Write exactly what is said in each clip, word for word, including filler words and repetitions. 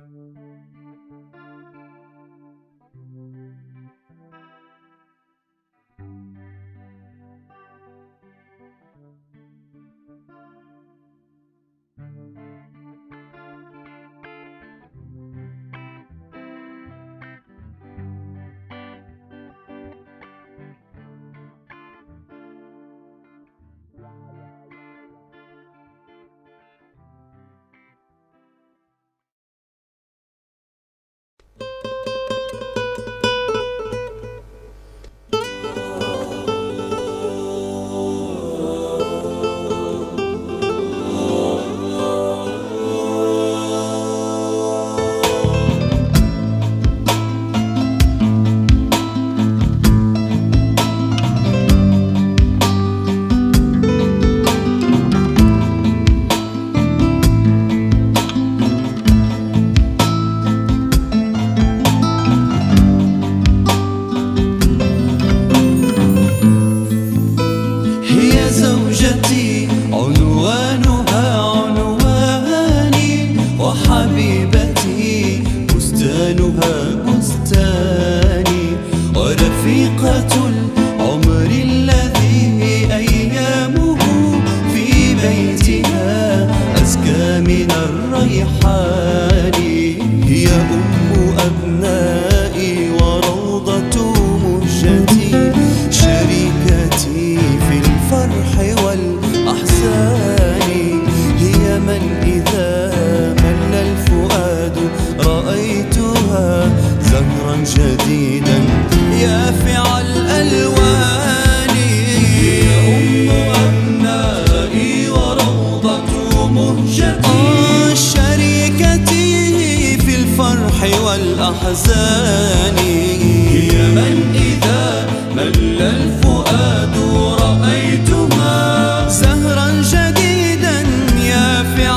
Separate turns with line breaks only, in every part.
والأحزان هي من إذا مل الفؤاد رأيتها زهرا جديدا يافع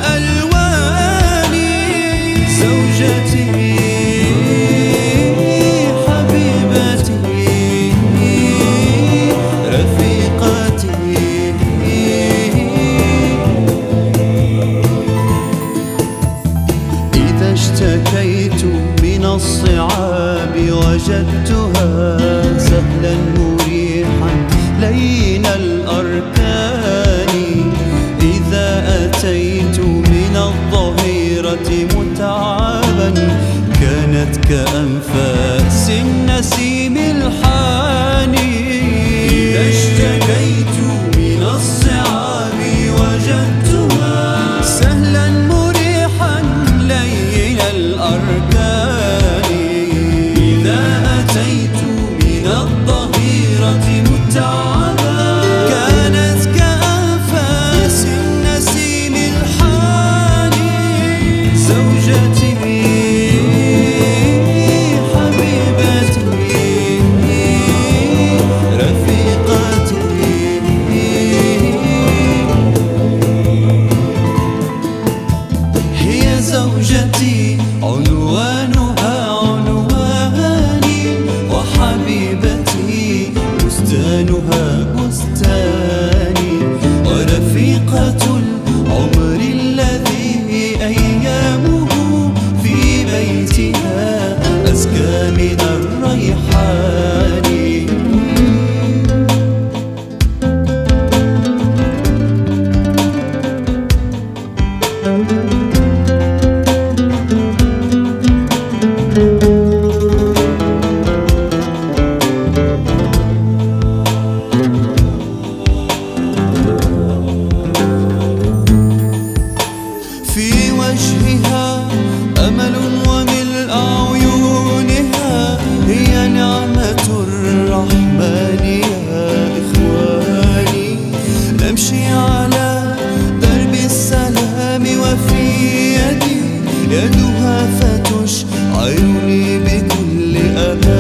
الألوان زوجتي حبيبتي رفيقتي إذا اشتكيت من الصعاب وجدتها سهلا مريحا لين الأركان إذا أتيت من الظهيرة متعبا كانت كأنفاس النسيم الحاني إذا اشتكيت من الصعاب وجدتها سهلا مريحا لين الأركان إذا أتيت من الظهيرة متعبا كانت كأنفاس النسيم الحاني زوجتي حبيبتي رفيقتي هي زوجتي عنوانها عنواني وحبيبتي بستانها بستاني ورفيقة العمر الذي أيامه في بيتها أزكى من الريحان في وجهها أمل وملء عيونها هي نعمة الرحمن يا إخواني نمشي على درب السلام وفي يدي يدها فتشعرني بكل أمان